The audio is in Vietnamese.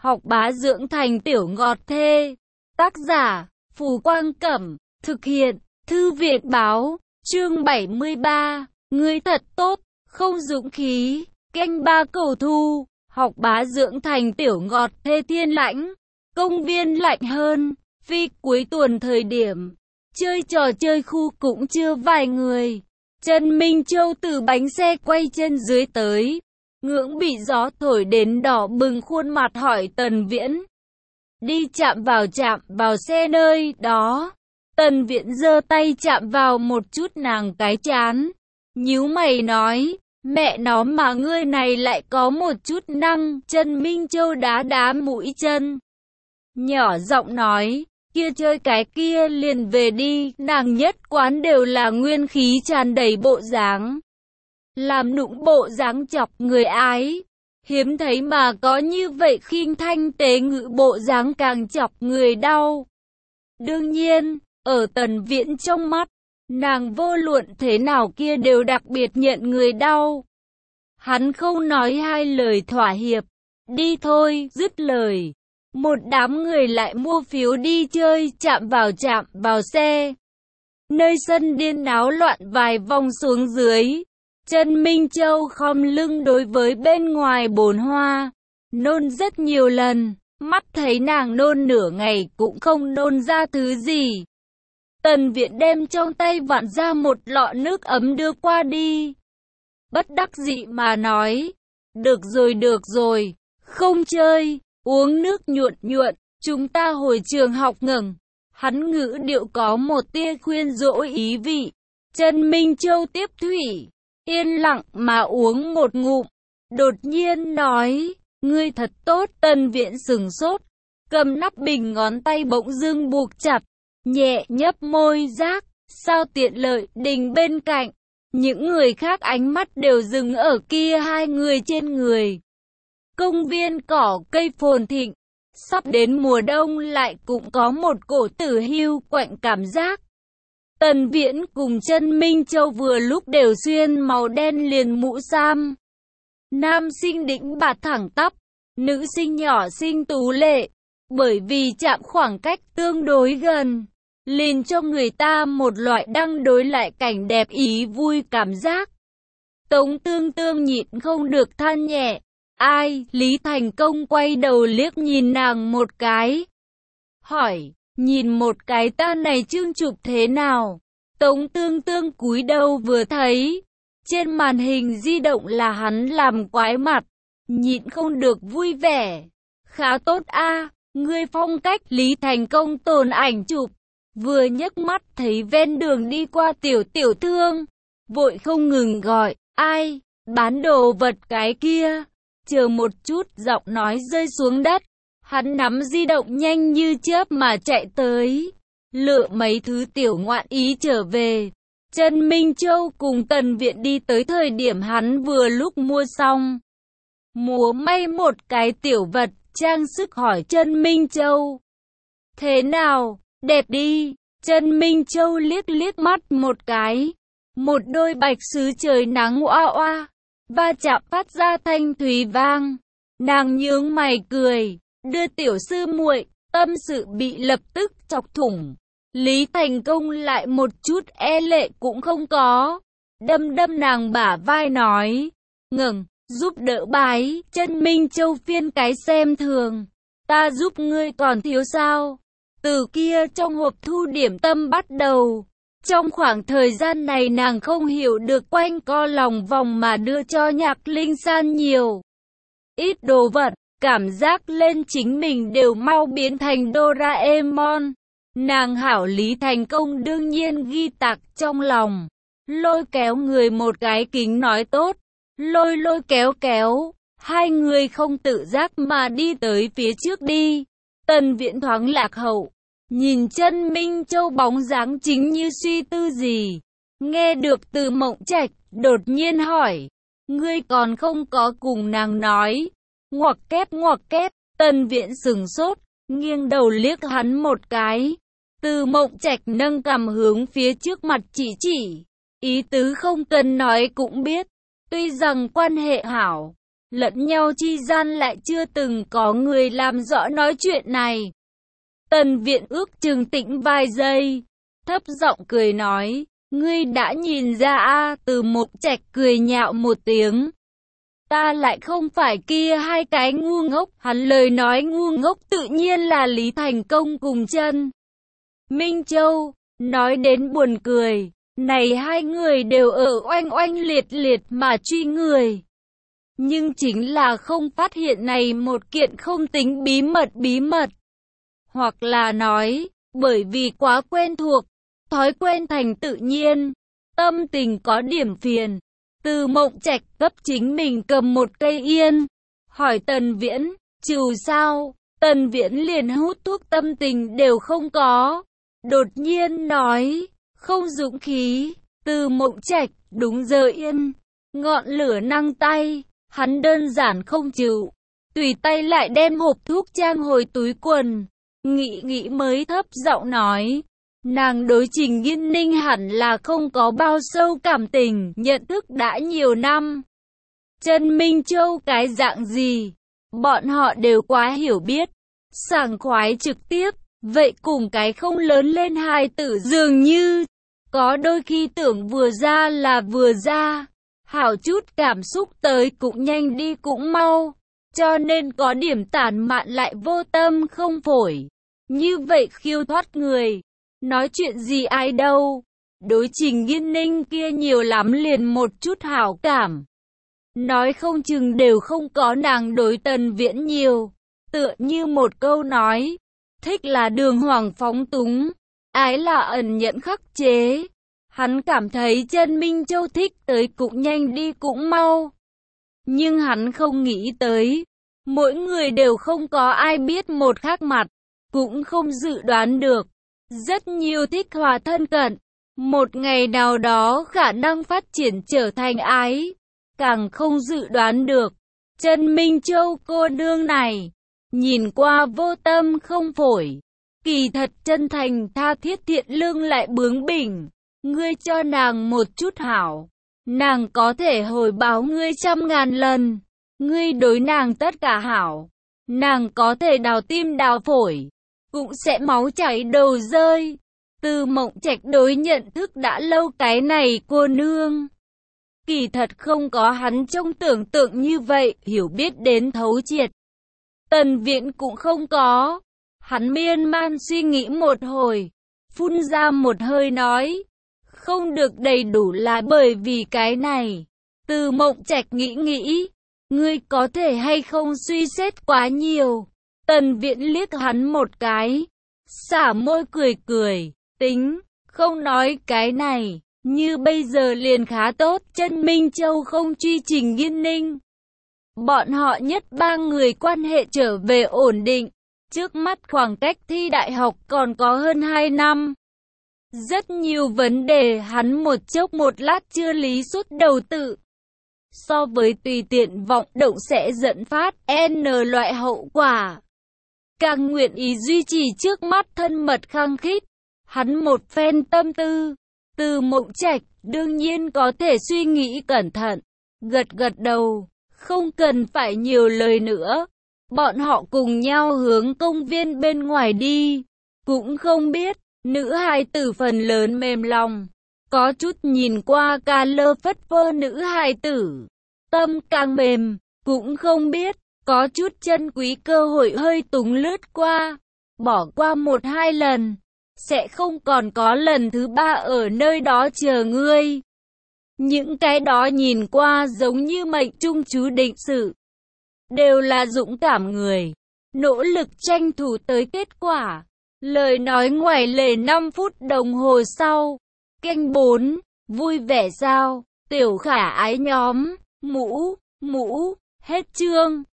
học bá dưỡng thành tiểu ngọt thê. Tác giả, Phù Quang Cẩm, thực hiện, Thư viện Báo, chương 73, ngươi thật tốt, không dũng khí, canh ba cầu thu, học bá dưỡng thành tiểu ngọt thê thiên lãnh, công viên lạnh hơn, vì cuối tuần thời điểm, chơi trò chơi khu cũng chưa vài người. Trần Minh Châu từ bánh xe quay chân dưới tới, ngưỡng bị gió thổi đến đỏ bừng khuôn mặt hỏi Tần Viễn. Đi chạm vào xe nơi đó. Tần Viễn giơ tay chạm vào một chút nàng cái trán, nhíu mày nói, mẹ nó mà ngươi này lại có một chút năng. Trần Minh Châu đá mũi chân, nhỏ giọng nói, kia chơi cái kia liền về đi. Nàng nhất quán đều là nguyên khí tràn đầy bộ dáng, làm nũng bộ dáng chọc người ái, hiếm thấy mà có như vậy khinh thanh tế ngữ bộ dáng càng chọc người đau. Đương nhiên, ở Tần Viễn trong mắt, nàng vô luận thế nào kia đều đặc biệt nhận người đau. Hắn không nói hai lời thỏa hiệp, đi thôi, dứt lời. Một đám người lại mua phiếu đi chơi, chạm vào xe. Nơi sân điên náo loạn vài vòng xuống dưới. Trần Minh Châu khom lưng đối với bên ngoài bồn hoa, nôn rất nhiều lần, mắt thấy nàng nôn nửa ngày cũng không nôn ra thứ gì. Tần Viễn đem trong tay vặn ra một lọ nước ấm đưa qua đi. Bất đắc dĩ mà nói, được rồi, không chơi, uống nước nhuận, chúng ta hồi trường học ngừng. Hắn ngữ điệu có một tia khuyên dỗ ý vị. Trần Minh Châu tiếp thủy, yên lặng mà uống một ngụm, đột nhiên nói, ngươi thật tốt. Tần Viễn sừng sốt, cầm nắp bình ngón tay bỗng dưng buộc chặt, nhẹ nhấp môi giác, sao tiện lợi. Đình bên cạnh, những người khác ánh mắt đều dừng ở kia hai người trên người. Công viên cỏ cây phồn thịnh, sắp đến mùa đông lại cũng có một cổ tử hưu quạnh cảm giác. Tần Viễn cùng Trần Minh Châu vừa lúc đều xuyên màu đen liền mũ sam. Nam sinh đĩnh bạt thẳng tắp, nữ sinh nhỏ xinh tú lệ, bởi vì chạm khoảng cách tương đối gần, liền cho người ta một loại đang đối lại cảnh đẹp ý vui cảm giác. Tống Tương Tương nhịn không được than nhẹ, ai? Lý Thành Công quay đầu liếc nhìn nàng một cái, hỏi, nhìn một cái ta này chương chụp thế nào? Tống Tương Tương cúi đầu vừa thấy, trên màn hình di động là hắn làm quái mặt, nhịn không được vui vẻ. Khá tốt a, ngươi phong cách. Lý Thành Công tồn ảnh chụp, vừa nhấc mắt thấy ven đường đi qua tiểu thương, vội không ngừng gọi, ai? Bán đồ vật cái kia. Chờ một chút, giọng nói rơi xuống đất, hắn nắm di động nhanh như chớp mà chạy tới, lựa mấy thứ tiểu ngoạn ý trở về. Trần Minh Châu cùng Tần Viễn đi tới thời điểm hắn vừa lúc mua xong. Múa may một cái tiểu vật trang sức, hỏi Trần Minh Châu, thế nào, đẹp đi? Trần Minh Châu liếc mắt một cái, một đôi bạch sứ trời nắng oa oa, va chạm phát ra thanh thúy vang. Nàng nhướng mày cười, đưa tiểu sư muội, tâm sự bị lập tức chọc thủng. Lý Thành Công lại một chút e lệ cũng không có, đâm nàng bả vai nói, ngừng, giúp đỡ bái. Trần Minh Châu phiên cái xem thường, ta giúp ngươi còn thiếu sao? Từ kia trong hộp thu điểm tâm bắt đầu, trong khoảng thời gian này nàng không hiểu được quanh co lòng vòng mà đưa cho Nhạc Linh San nhiều ít đồ vật, cảm giác lên chính mình đều mau biến thành Doraemon. Nàng hảo. Lý Thành Công đương nhiên ghi tạc trong lòng, lôi kéo người một cái kính nói tốt, lôi kéo, hai người không tự giác mà đi tới phía trước đi. Tần Viễn thoáng lạc hậu, nhìn Trần Minh Châu bóng dáng chính như suy tư gì, nghe được Từ Mộng Trạch đột nhiên hỏi, ngươi còn không có cùng nàng nói? Ngoặc kép. Tần Viễn sừng sốt, nghiêng đầu liếc hắn một cái. Từ Mộng Trạch nâng cằm hướng phía trước mặt chỉ, ý tứ không cần nói cũng biết, tuy rằng quan hệ hảo, lẫn nhau chi gian lại chưa từng có người làm rõ nói chuyện này. Tần Viễn ước chừng tĩnh vài giây, thấp giọng cười nói, ngươi đã nhìn ra a? Từ Mộng Trạch cười nhạo một tiếng. Ta lại không phải kia hai cái ngu ngốc. Hắn lời nói ngu ngốc tự nhiên là Lý Thành Công cùng Chân Minh Châu. Nói đến buồn cười, này hai người đều ở oanh oanh liệt liệt mà truy người. Nhưng chính là không phát hiện này một kiện không tính bí mật. Hoặc là nói, bởi vì quá quen thuộc, thói quen thành tự nhiên, tâm tình có điểm phiền. Từ Mộng Trạch cấp chính mình cầm một cây yên, hỏi Tần Viễn, trừ sao? Tần Viễn liền hút thuốc tâm tình đều không có. Đột nhiên nói, không dũng khí. Từ Mộng Trạch đúng giờ yên, ngọn lửa năng tay, hắn đơn giản không chịu. Tùy tay lại đem hộp thuốc trang hồi túi quần. Nghĩ mới thấp giọng nói, nàng đối Trình Nghiên Ninh hẳn là không có bao sâu cảm tình, nhận thức đã nhiều năm. Chân Minh Châu cái dạng gì, bọn họ đều quá hiểu biết, sảng khoái trực tiếp, vậy cùng cái không lớn lên hài tử dường như, có đôi khi tưởng vừa ra là vừa ra, hảo chút cảm xúc tới cũng nhanh đi cũng mau, cho nên có điểm tản mạn lại vô tâm không phổi. Như vậy khiêu thoát người, nói chuyện gì ai đâu, đối Trình Nghiên Ninh kia nhiều lắm liền một chút hảo cảm. Nói không chừng đều không có nàng đối Tần Viễn nhiều, tựa như một câu nói, thích là đường hoàng phóng túng, ái là ẩn nhẫn khắc chế. Hắn cảm thấy Chân Minh Châu thích tới cũng nhanh đi cũng mau. Nhưng hắn không nghĩ tới, mỗi người đều không có ai biết một khác mặt, cũng không dự đoán được. Rất nhiều thích hòa thân cận, một ngày nào đó khả năng phát triển trở thành ái, càng không dự đoán được. Chân Minh Châu cô nương này, nhìn qua vô tâm không phổi, kỳ thật chân thành tha thiết thiện lương lại bướng bỉnh. Ngươi cho nàng một chút hảo, nàng có thể hồi báo ngươi 100.000 lần. Ngươi đối nàng tất cả hảo, nàng có thể đào tim đào phổi, cũng sẽ máu chảy đầu rơi. Từ Mộng Trạch đối nhận thức đã lâu cái này cô nương, kỳ thật không có hắn trong tưởng tượng như vậy, hiểu biết đến thấu triệt. Tần Viễn cũng không có. Hắn miên man suy nghĩ một hồi, phun ra một hơi nói, không được đầy đủ là bởi vì cái này. Từ Mộng Trạch nghĩ, ngươi có thể hay không suy xét quá nhiều. Tần Viễn liếc hắn một cái, xả môi cười, tính, không nói cái này, như bây giờ liền khá tốt. Chân Minh Châu không truy Trình Nghiên Ninh, bọn họ nhất ba người quan hệ trở về ổn định. Trước mắt khoảng cách thi đại học còn có hơn 2 năm. Rất nhiều vấn đề hắn một chốc một lát chưa lý xuất đầu tự. So với tùy tiện vọng động sẽ dẫn phát N loại hậu quả. Càng nguyện ý duy trì trước mắt thân mật khăng khít. Hắn một phen tâm tư. Từ Mộng Trạch đương nhiên có thể suy nghĩ cẩn thận. Gật đầu, không cần phải nhiều lời nữa. Bọn họ cùng nhau hướng công viên bên ngoài đi. Cũng không biết, nữ hài tử phần lớn mềm lòng. Có chút nhìn qua ca lơ phất phơ nữ hài tử, tâm càng mềm. Cũng không biết, có chút chân quý cơ hội hơi túng lướt qua. Bỏ qua 1-2 lần, sẽ không còn có lần thứ 3 ở nơi đó chờ ngươi. Những cái đó nhìn qua giống như mệnh trung chú định sự. Đều là dũng cảm người, nỗ lực tranh thủ tới kết quả. Lời nói ngoài lề 5 phút đồng hồ sau. Canh 4, vui vẻ sao? Tiểu khả ái nhóm, mũ, hết chương.